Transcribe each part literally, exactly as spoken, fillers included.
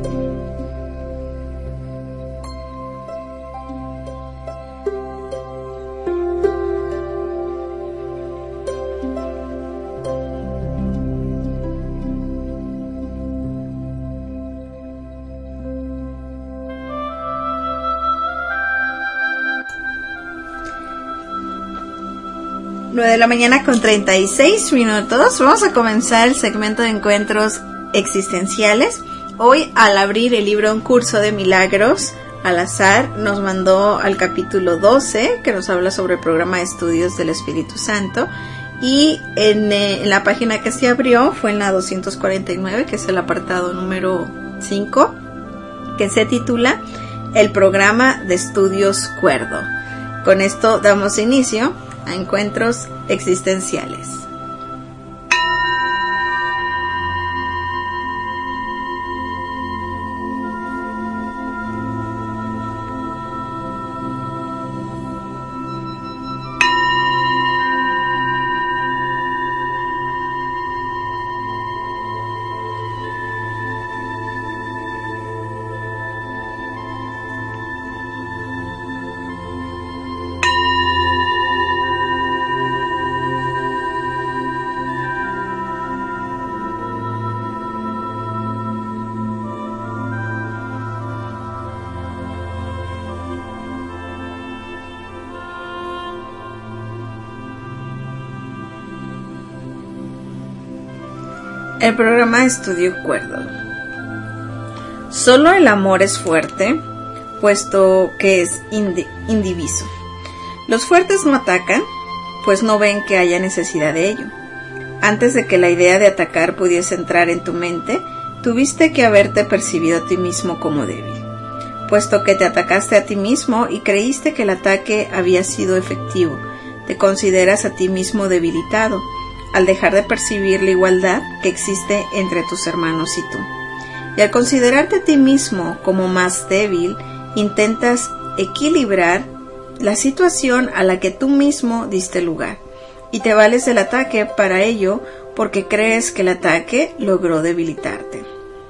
nueve de la mañana con treinta y seis minutos. Vamos a comenzar el segmento de encuentros existenciales. Hoy, al abrir el libro Un Curso de Milagros, al azar nos mandó al capítulo doce, que nos habla sobre el programa de estudios del Espíritu Santo. Y en, eh, en la página que se abrió fue en la doscientos cuarenta y nueve, que es el apartado número cinco, que se titula El programa de estudios cuerdo. Con esto damos inicio a encuentros existenciales. El programa de estudio cuerdo. Solo el amor es fuerte, puesto que es indi- indiviso. Los fuertes no atacan, pues no ven que haya necesidad de ello. Antes de que la idea de atacar pudiese entrar en tu mente, tuviste que haberte percibido a ti mismo como débil, puesto que te atacaste a ti mismo y creíste que el ataque había sido efectivo. Te consideras a ti mismo debilitado, al dejar de percibir la igualdad que existe entre tus hermanos y tú. Y al considerarte a ti mismo como más débil, intentas equilibrar la situación a la que tú mismo diste lugar, y te vales del ataque para ello porque crees que el ataque logró debilitarte.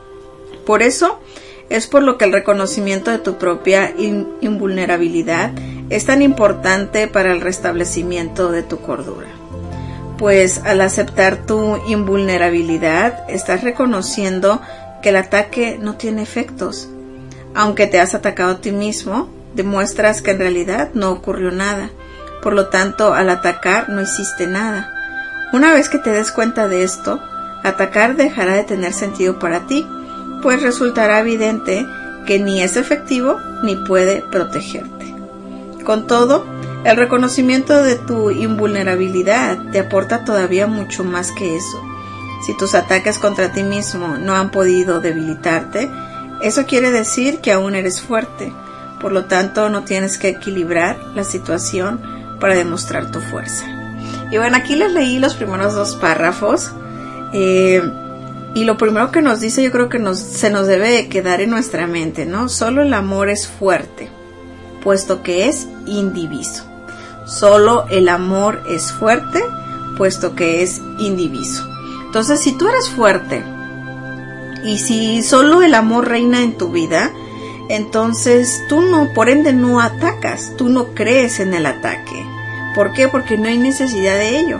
Por eso es por lo que el reconocimiento de tu propia in- invulnerabilidad es tan importante para el restablecimiento de tu cordura. Pues al aceptar tu invulnerabilidad, estás reconociendo que el ataque no tiene efectos. Aunque te has atacado a ti mismo, demuestras que en realidad no ocurrió nada. Por lo tanto, al atacar no hiciste nada. Una vez que te des cuenta de esto, atacar dejará de tener sentido para ti, pues resultará evidente que ni es efectivo ni puede protegerte. Con todo, el reconocimiento de tu invulnerabilidad te aporta todavía mucho más que eso. Si tus ataques contra ti mismo no han podido debilitarte, eso quiere decir que aún eres fuerte. Por lo tanto, no tienes que equilibrar la situación para demostrar tu fuerza. Y bueno, aquí les leí los primeros dos párrafos. Eh, y lo primero que nos dice, yo creo que nos, se nos debe quedar en nuestra mente, ¿no? Solo el amor es fuerte, puesto que es indiviso. Solo el amor es fuerte, puesto que es indiviso. Entonces, si tú eres fuerte y si solo el amor reina en tu vida, entonces tú no, por ende no atacas, tú no crees en el ataque. ¿Por qué? Porque no hay necesidad de ello.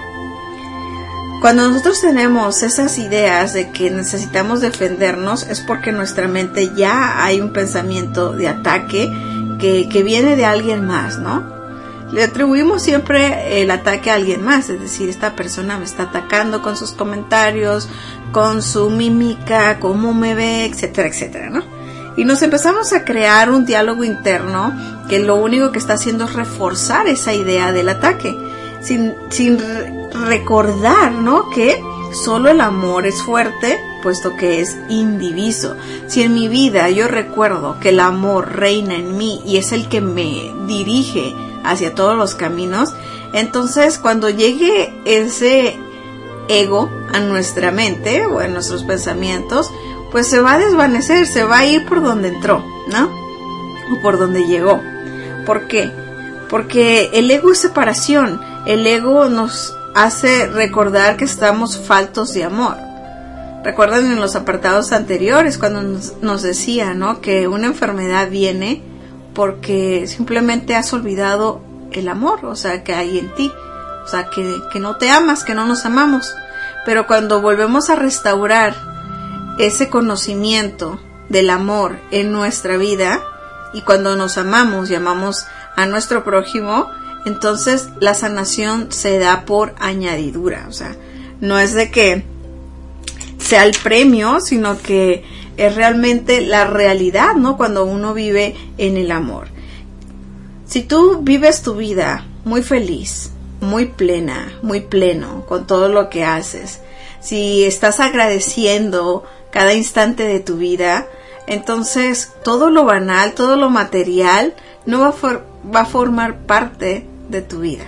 Cuando nosotros tenemos esas ideas de que necesitamos defendernos, es porque en nuestra mente ya hay un pensamiento de ataque que, que viene de alguien más, ¿no? Le atribuimos siempre el ataque a alguien más, es decir, esta persona me está atacando con sus comentarios, con su mímica, cómo me ve, etcétera, etcétera, ¿no? Y nos empezamos a crear un diálogo interno que lo único que está haciendo es reforzar esa idea del ataque, sin, sin recordar, ¿no?, que solo el amor es fuerte, puesto que es indiviso. Si en mi vida yo recuerdo que el amor reina en mí y es el que me dirige hacia todos los caminos, entonces cuando llegue ese ego a nuestra mente o en nuestros pensamientos, pues se va a desvanecer, se va a ir por donde entró, ¿no? O por donde llegó. ¿Por qué? Porque el ego es separación, el ego nos hace recordar que estamos faltos de amor. Recuerden en los apartados anteriores cuando nos, nos decía, ¿no?, que una enfermedad viene porque simplemente has olvidado el amor, o sea, que hay en ti, o sea, que, que no te amas, que no nos amamos. Pero cuando volvemos a restaurar ese conocimiento del amor en nuestra vida, y cuando nos amamos y amamos a nuestro prójimo, entonces la sanación se da por añadidura. O sea, no es de que sea el premio, sino que es realmente la realidad, ¿no?, cuando uno vive en el amor. Si tú vives tu vida muy feliz, muy plena, muy pleno con todo lo que haces, si estás agradeciendo cada instante de tu vida, entonces todo lo banal, todo lo material no va a, for- va a formar parte de tu vida.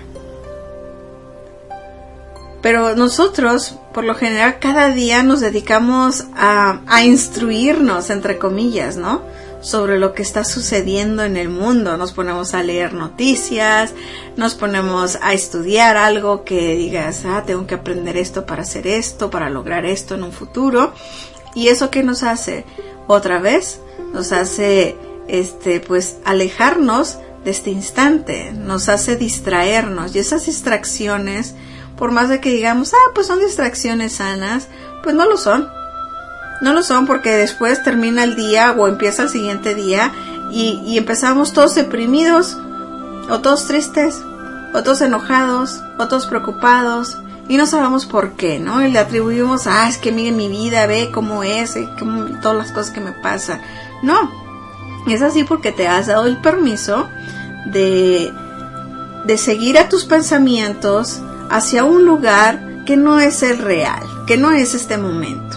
Pero nosotros, por lo general, cada día nos dedicamos a, a instruirnos, entre comillas, ¿no?, sobre lo que está sucediendo en el mundo. Nos ponemos a leer noticias, nos ponemos a estudiar algo que digas, ah, tengo que aprender esto para hacer esto, para lograr esto en un futuro. ¿Y eso qué nos hace? Otra vez, nos hace, este, pues, alejarnos de este instante, nos hace distraernos. Y esas distracciones, por más de que digamos, ah, pues son distracciones sanas, pues no lo son. No lo son, porque después termina el día o empieza el siguiente día y, y empezamos todos deprimidos, o todos tristes, o todos enojados, o todos preocupados, y no sabemos por qué, ¿no? Y le atribuimos, ah, es que miren mi vida, ve cómo es, y cómo, todas las cosas que me pasan. No, es así porque te has dado el permiso de, de seguir a tus pensamientos hacia un lugar que no es el real, que no es este momento.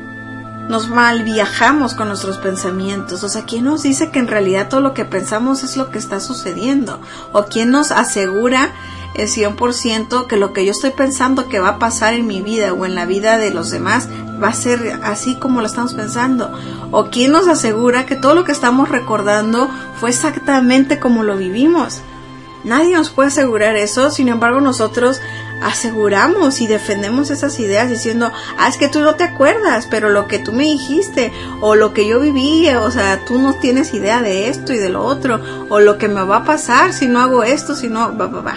Nos mal viajamos con nuestros pensamientos. O sea, ¿quién nos dice que en realidad todo lo que pensamos es lo que está sucediendo? ¿O quién nos asegura el cien por ciento que lo que yo estoy pensando que va a pasar en mi vida o en la vida de los demás va a ser así como lo estamos pensando? ¿O quién nos asegura que todo lo que estamos recordando fue exactamente como lo vivimos? Nadie nos puede asegurar eso. Sin embargo, nosotros aseguramos y defendemos esas ideas diciendo, ah, es que tú no te acuerdas, pero lo que tú me dijiste, o lo que yo viví, o sea, tú no tienes idea de esto y de lo otro, o lo que me va a pasar si no hago esto, si no, va, va, va,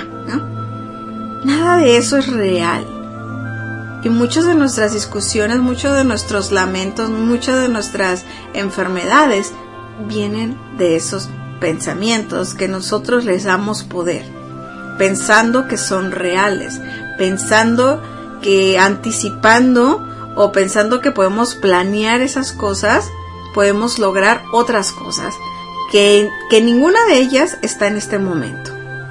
¿no? Nada de eso es real. Y muchas de nuestras discusiones, muchos de nuestros lamentos, muchas de nuestras enfermedades vienen de esos pensamientos que nosotros les damos poder, pensando que son reales, pensando que anticipando o pensando que podemos planear esas cosas, podemos lograr otras cosas, que, que ninguna de ellas está en este momento.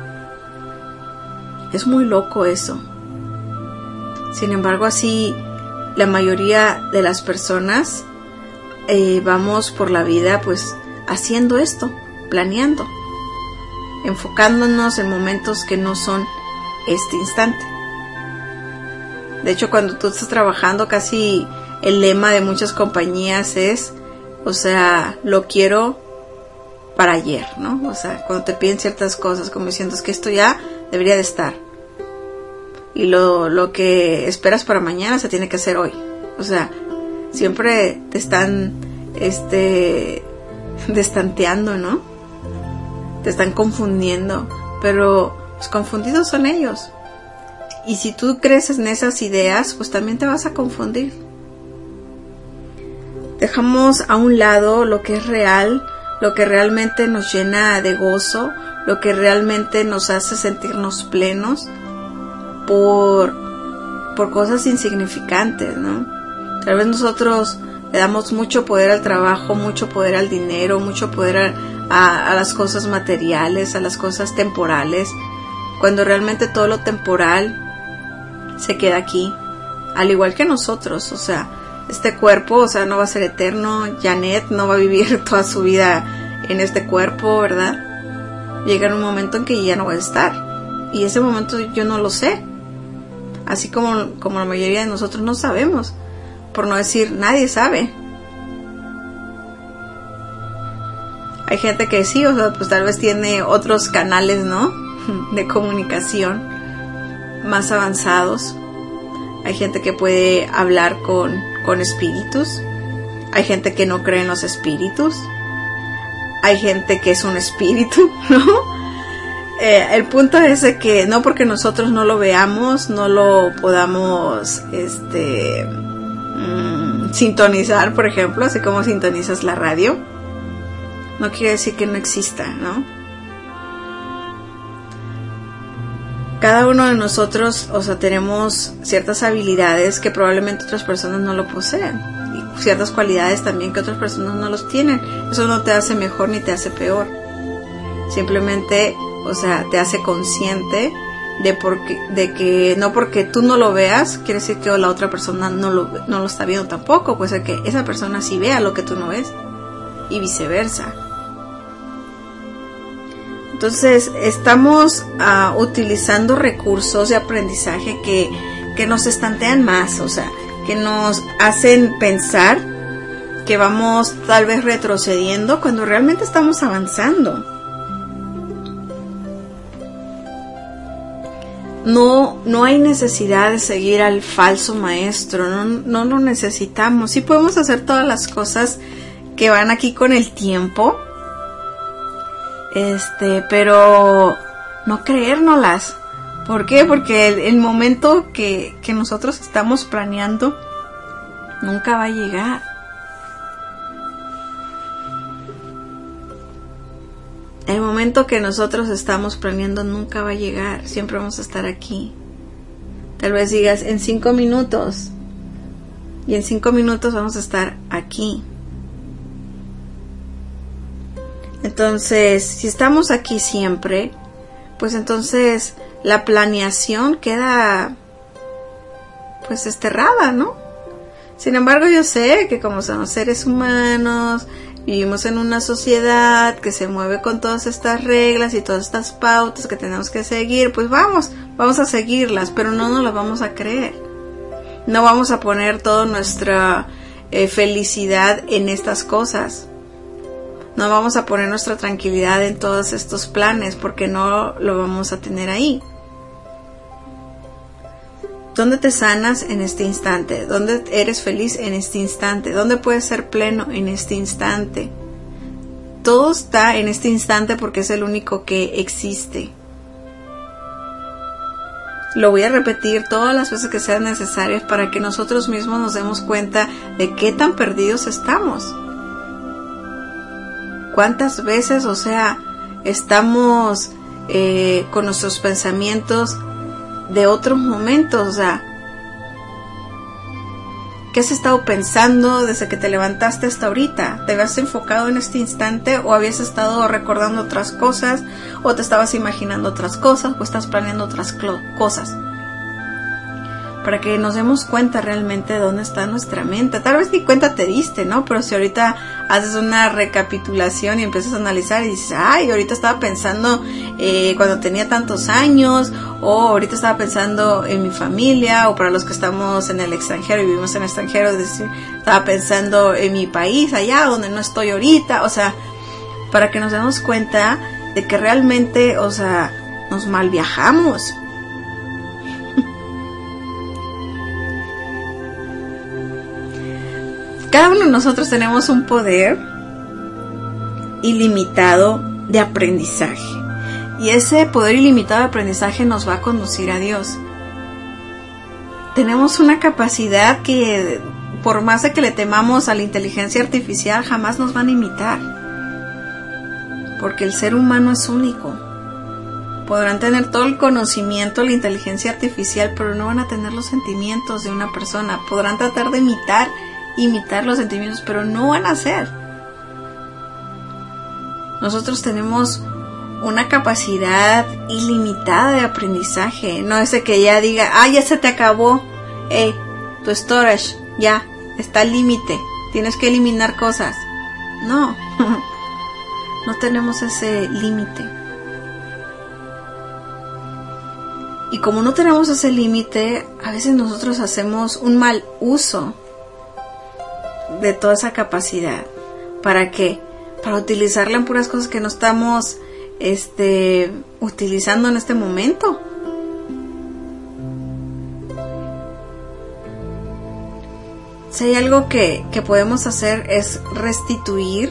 Es muy loco eso. Sin embargo, así la mayoría de las personas eh, vamos por la vida pues haciendo esto, planeando, enfocándonos en momentos que no son este instante. De hecho, cuando tú estás trabajando, casi el lema de muchas compañías es, o sea, lo quiero para ayer, ¿no? O sea, cuando te piden ciertas cosas, como diciendo, es que esto ya debería de estar. Y lo, lo que esperas para mañana se tiene que hacer hoy. O sea, siempre te están, este, destanteando, ¿no? Te están confundiendo, pero los confundidos son ellos. Y si tú creces en esas ideas, pues también te vas a confundir. Dejamos a un lado lo que es real, lo que realmente nos llena de gozo, lo que realmente nos hace sentirnos plenos, por, por cosas insignificantes, ¿no? Tal vez nosotros le damos mucho poder al trabajo, mucho poder al dinero, mucho poder a, a, a las cosas materiales, a las cosas temporales, cuando realmente todo lo temporal se queda aquí, al igual que nosotros. O sea, este cuerpo, o sea, no va a ser eterno. Janet no va a vivir toda su vida en este cuerpo, ¿verdad? Llega un momento en que ya no va a estar, y ese momento yo no lo sé, así como, como la mayoría de nosotros no sabemos, por no decir nadie sabe. Hay gente que sí, o sea, pues tal vez tiene otros canales, ¿no?, de comunicación más avanzados, hay gente que puede hablar con, con espíritus, hay gente que no cree en los espíritus, hay gente que es un espíritu, ¿no? Eh, el punto es de que no porque nosotros no lo veamos, no lo podamos este mmm, sintonizar, por ejemplo, así como sintonizas la radio, no quiere decir que no exista, ¿no? Cada uno de nosotros, o sea, tenemos ciertas habilidades que probablemente otras personas no lo poseen, y ciertas cualidades también que otras personas no los tienen. Eso no te hace mejor ni te hace peor. Simplemente, o sea, te hace consciente de, porque, de que no porque tú no lo veas, quiere decir que la otra persona no lo, no lo está viendo tampoco. Puede ser que esa persona sí vea lo que tú no ves, y viceversa. Entonces, estamos uh, utilizando recursos de aprendizaje que, que nos estantean más, o sea, que nos hacen pensar que vamos tal vez retrocediendo cuando realmente estamos avanzando. No, no hay necesidad de seguir al falso maestro, no, no lo necesitamos. Sí podemos hacer todas las cosas que van aquí con el tiempo, este, pero no creérnoslas. ¿Por qué? Porque el, el momento que, que nosotros estamos planeando nunca va a llegar. El momento que nosotros estamos planeando nunca va a llegar. Siempre vamos a estar aquí. Tal vez digas en cinco minutos. Y en cinco minutos vamos a estar aquí. Entonces, si estamos aquí siempre, pues entonces la planeación queda pues desterrada, ¿no? Sin embargo, yo sé que como somos seres humanos, vivimos en una sociedad que se mueve con todas estas reglas y todas estas pautas que tenemos que seguir, pues vamos, vamos a seguirlas, pero no nos las vamos a creer. No vamos a poner toda nuestra eh, felicidad en estas cosas. No vamos a poner nuestra tranquilidad en todos estos planes porque no lo vamos a tener ahí. ¿Dónde te sanas en este instante? ¿Dónde eres feliz en este instante? ¿Dónde puedes ser pleno en este instante? Todo está en este instante porque es el único que existe. Lo voy a repetir todas las veces que sean necesarias para que nosotros mismos nos demos cuenta de qué tan perdidos estamos. ¿Cuántas veces, o sea, estamos eh, con nuestros pensamientos de otros momentos? O sea, ¿qué has estado pensando desde que te levantaste hasta ahorita? ¿Te habías enfocado en este instante o habías estado recordando otras cosas o te estabas imaginando otras cosas o estás planeando otras cosas? Para que nos demos cuenta realmente de dónde está nuestra mente. Tal vez ni cuenta te diste, ¿no? Pero si ahorita haces una recapitulación y empiezas a analizar y dices, ay, ahorita estaba pensando eh, cuando tenía tantos años, o ahorita estaba pensando en mi familia, o para los que estamos en el extranjero y vivimos en el extranjero, es decir, estaba pensando en mi país, allá donde no estoy ahorita. O sea, para que nos demos cuenta de que realmente, o sea, nos mal viajamos. Cada uno de nosotros tenemos un poder ilimitado de aprendizaje. Y ese poder ilimitado de aprendizaje nos va a conducir a Dios. Tenemos una capacidad que, por más de que le temamos a la inteligencia artificial, jamás nos van a imitar. Porque el ser humano es único. Podrán tener todo el conocimiento, la inteligencia artificial, pero no van a tener los sentimientos de una persona. Podrán tratar de imitar imitar los sentimientos, pero no van a ser. Nosotros tenemos una capacidad ilimitada de aprendizaje. No es de que ya diga, ah, ya se te acabó, hey, tu storage ya está al límite, tienes que eliminar cosas. No, no tenemos ese límite. Y como no tenemos ese límite, a veces nosotros hacemos un mal uso de toda esa capacidad. ¿Para qué? Para utilizarla en puras cosas que no estamos este, utilizando en este momento. si hay algo que, que podemos hacer es restituir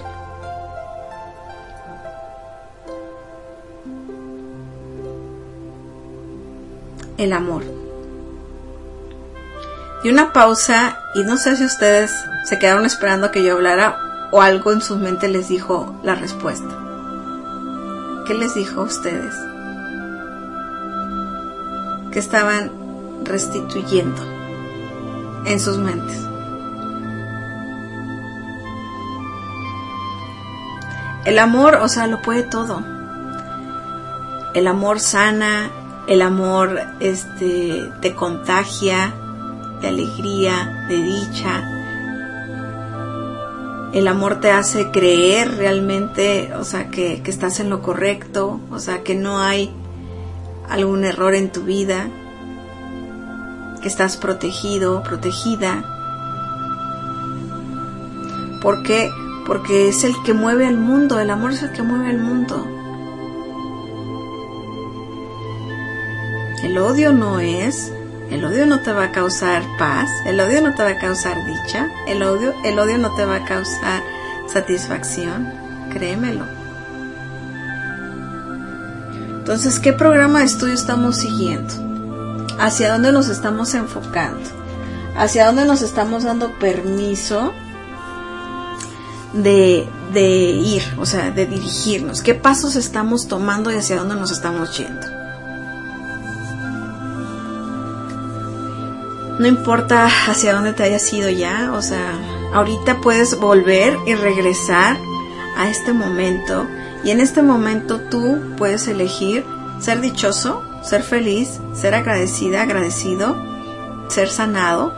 el amor. Y una pausa, y no sé si ustedes se quedaron esperando que yo hablara o algo en su mente les dijo la respuesta. ¿Qué les dijo a ustedes? Que estaban restituyendo en sus mentes. El amor, o sea, lo puede todo. El amor sana, el amor este, te contagia de alegría, de dicha. El amor te hace creer realmente, o sea, que, que estás en lo correcto, o sea, que no hay algún error en tu vida, que estás protegido, protegida. ¿Por qué? Porque es el que mueve al mundo, el amor es el que mueve al mundo. El odio no es, el odio no te va a causar paz, el odio no te va a causar dicha, el odio, el odio no te va a causar satisfacción, créemelo. Entonces, ¿qué programa de estudio estamos siguiendo? ¿Hacia dónde nos estamos enfocando? ¿Hacia dónde nos estamos dando permiso de, de ir, o sea, de dirigirnos? ¿Qué pasos estamos tomando y hacia dónde nos estamos yendo? No importa hacia dónde te hayas ido ya, o sea, ahorita puedes volver y regresar a este momento, y en este momento tú puedes elegir ser dichoso, ser feliz, ser agradecida, agradecido, ser sanado.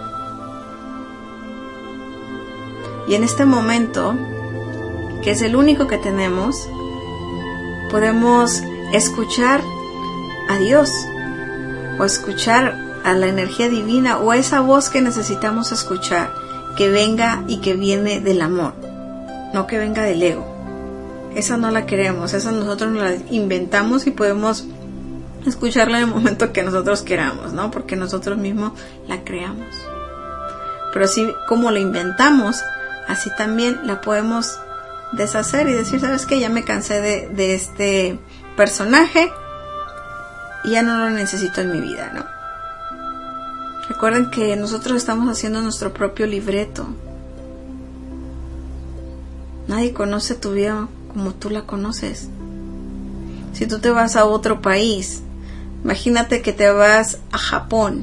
Y en este momento, que es el único que tenemos, podemos escuchar a Dios o escuchar a la energía divina o a esa voz que necesitamos escuchar, que venga y que viene del amor, no que venga del ego. Esa no la queremos, esa nosotros nos la inventamos y podemos escucharla en el momento que nosotros queramos, ¿no? Porque nosotros mismos la creamos. Pero así como la inventamos, así también la podemos deshacer y decir, ¿sabes qué? Ya me cansé de, de este personaje y ya no lo necesito en mi vida, ¿no? Recuerden que nosotros estamos haciendo nuestro propio libreto. Nadie conoce tu vida como tú la conoces. Si tú te vas a otro país, imagínate que te vas a Japón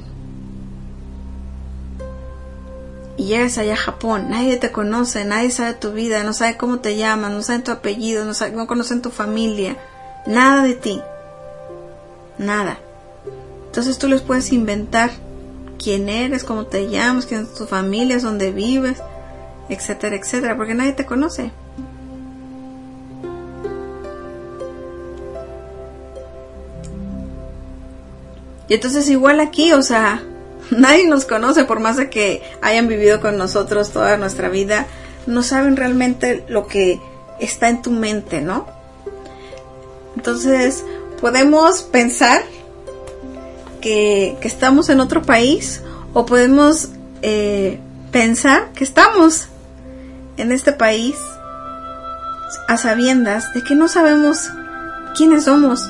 y llegas allá a Japón, nadie te conoce, nadie sabe tu vida, no sabe cómo te llamas, no sabe tu apellido, no, sabe, no conocen tu familia, nada de ti, nada. Entonces tú les puedes inventar quién eres, cómo te llamas, quién es tu familia, dónde vives, etcétera, etcétera, porque nadie te conoce. Y entonces igual aquí, o sea, nadie nos conoce, por más de que hayan vivido con nosotros toda nuestra vida, no saben realmente lo que está en tu mente, ¿no? Entonces, podemos pensar que, que estamos en otro país, o podemos eh, pensar que estamos en este país a sabiendas de que no sabemos quiénes somos.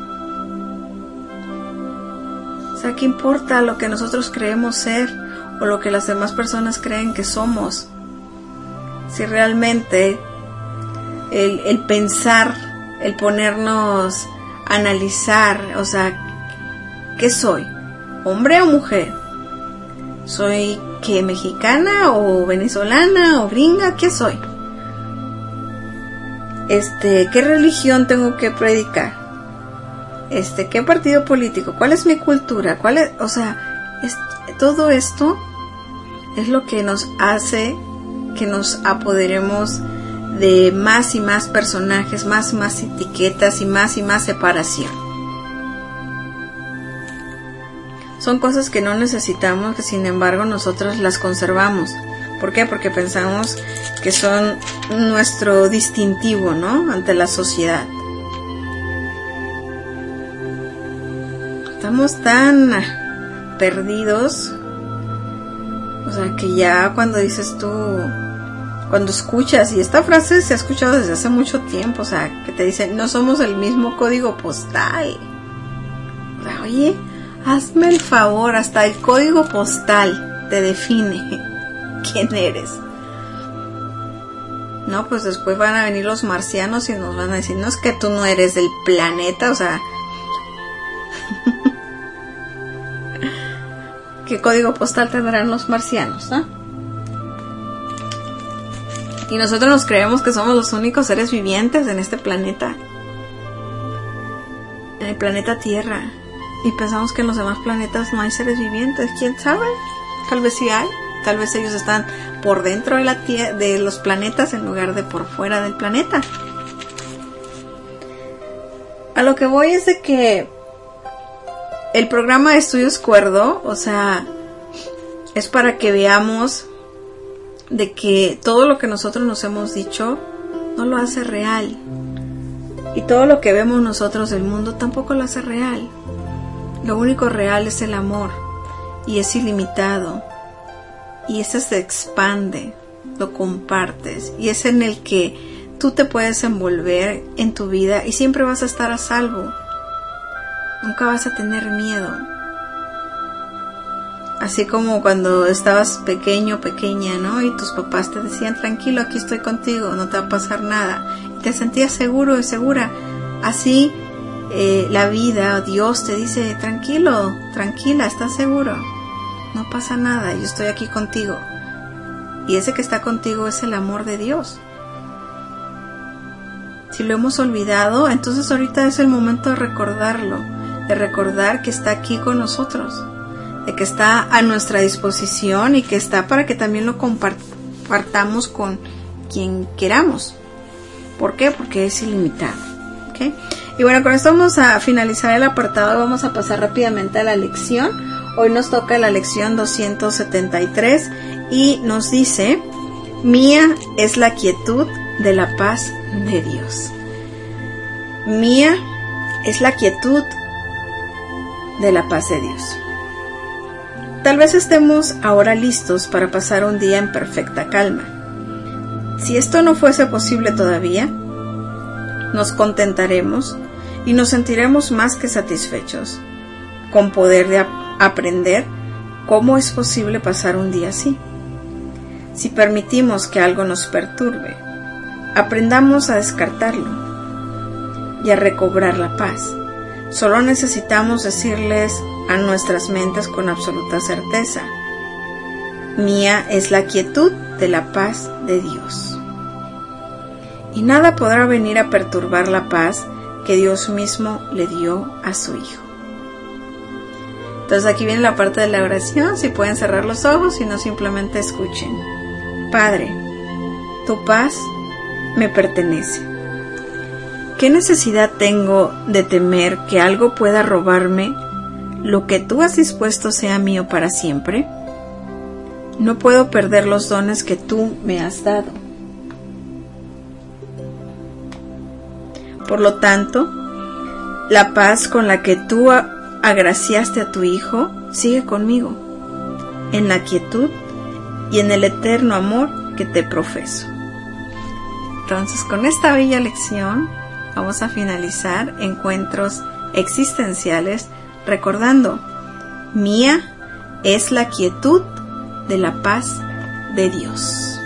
O sea, ¿qué importa lo que nosotros creemos ser o lo que las demás personas creen que somos? Si realmente el, el pensar, el ponernos a analizar, o sea, ¿qué soy? ¿Hombre o mujer? ¿Soy qué, mexicana o venezolana o gringa? ¿Qué soy? Este, ¿qué religión tengo que predicar? Este, ¿qué partido político? ¿Cuál es mi cultura? ¿Cuál es, o sea, es, todo esto es lo que nos hace que nos apoderemos de más y más personajes, más y más etiquetas y más y más separación. Son cosas que no necesitamos, que sin embargo nosotros las conservamos. ¿Por qué? Porque pensamos que son nuestro distintivo, ¿no? Ante la sociedad. Estamos tan perdidos, o O sea, que ya cuando dices tú, cuando escuchas, y esta frase se ha escuchado desde hace mucho tiempo, o sea, que te dicen, no somos el mismo código postal. O sea, oye, hazme el favor, hasta el código postal te define quién eres. No, pues después van a venir los marcianos y nos van a decir, no, es que tú no eres del planeta, o sea, ¿qué código postal tendrán los marcianos, no? Y nosotros nos creemos que somos los únicos seres vivientes en este planeta, en el planeta Tierra, y pensamos que en los demás planetas no hay seres vivientes. ¿Quién sabe? Tal vez sí hay, tal vez ellos están por dentro de, la tie- de los planetas en lugar de por fuera del planeta. A lo que voy es de que el programa de estudios Cuerdo, o sea, es para que veamos de que todo lo que nosotros nos hemos dicho no lo hace real, y todo lo que vemos nosotros del mundo tampoco lo hace real. Lo único real es el amor, y es ilimitado, y ese se expande, lo compartes, y es en el que tú te puedes envolver en tu vida y siempre vas a estar a salvo. Nunca vas a tener miedo. Así como cuando estabas pequeño, pequeña, ¿no? Y tus papás te decían, tranquilo, aquí estoy contigo, no te va a pasar nada. Y te sentías seguro y segura. Así eh, la vida, Dios te dice, tranquilo, tranquila, estás seguro. No pasa nada, yo estoy aquí contigo. Y ese que está contigo es el amor de Dios. Si lo hemos olvidado, entonces ahorita es el momento de recordarlo, de recordar que está aquí con nosotros, de que está a nuestra disposición y que está para que también lo compartamos con quien queramos. ¿Por qué? Porque es ilimitado. ¿Okay? Y bueno, con esto vamos a finalizar el apartado, vamos a pasar rápidamente a la lección. Hoy nos toca la lección doscientos setenta y tres y nos dice, mía es la quietud de la paz de Dios. Mía es la quietud de la paz de Dios. Tal vez estemos ahora listos para pasar un día en perfecta calma. Si esto no fuese posible todavía, nos contentaremos y nos sentiremos más que satisfechos con poder de aprender cómo es posible pasar un día así. Si permitimos que algo nos perturbe, aprendamos a descartarlo y a recobrar la paz. Solo necesitamos decirles a nuestras mentes con absoluta certeza, mía es la quietud de la paz de Dios. Y nada podrá venir a perturbar la paz que Dios mismo le dio a su Hijo. Entonces aquí viene la parte de la oración, si pueden cerrar los ojos y no simplemente escuchen. Padre, tu paz me pertenece. ¿Qué necesidad tengo de temer que algo pueda robarme lo que tú has dispuesto sea mío para siempre? No puedo perder los dones que tú me has dado. Por lo tanto, la paz con la que tú agraciaste a tu Hijo sigue conmigo, en la quietud y en el eterno amor que te profeso. Entonces, con esta bella lección vamos a finalizar Encuentros Existenciales recordando, mía es la quietud de la paz de Dios.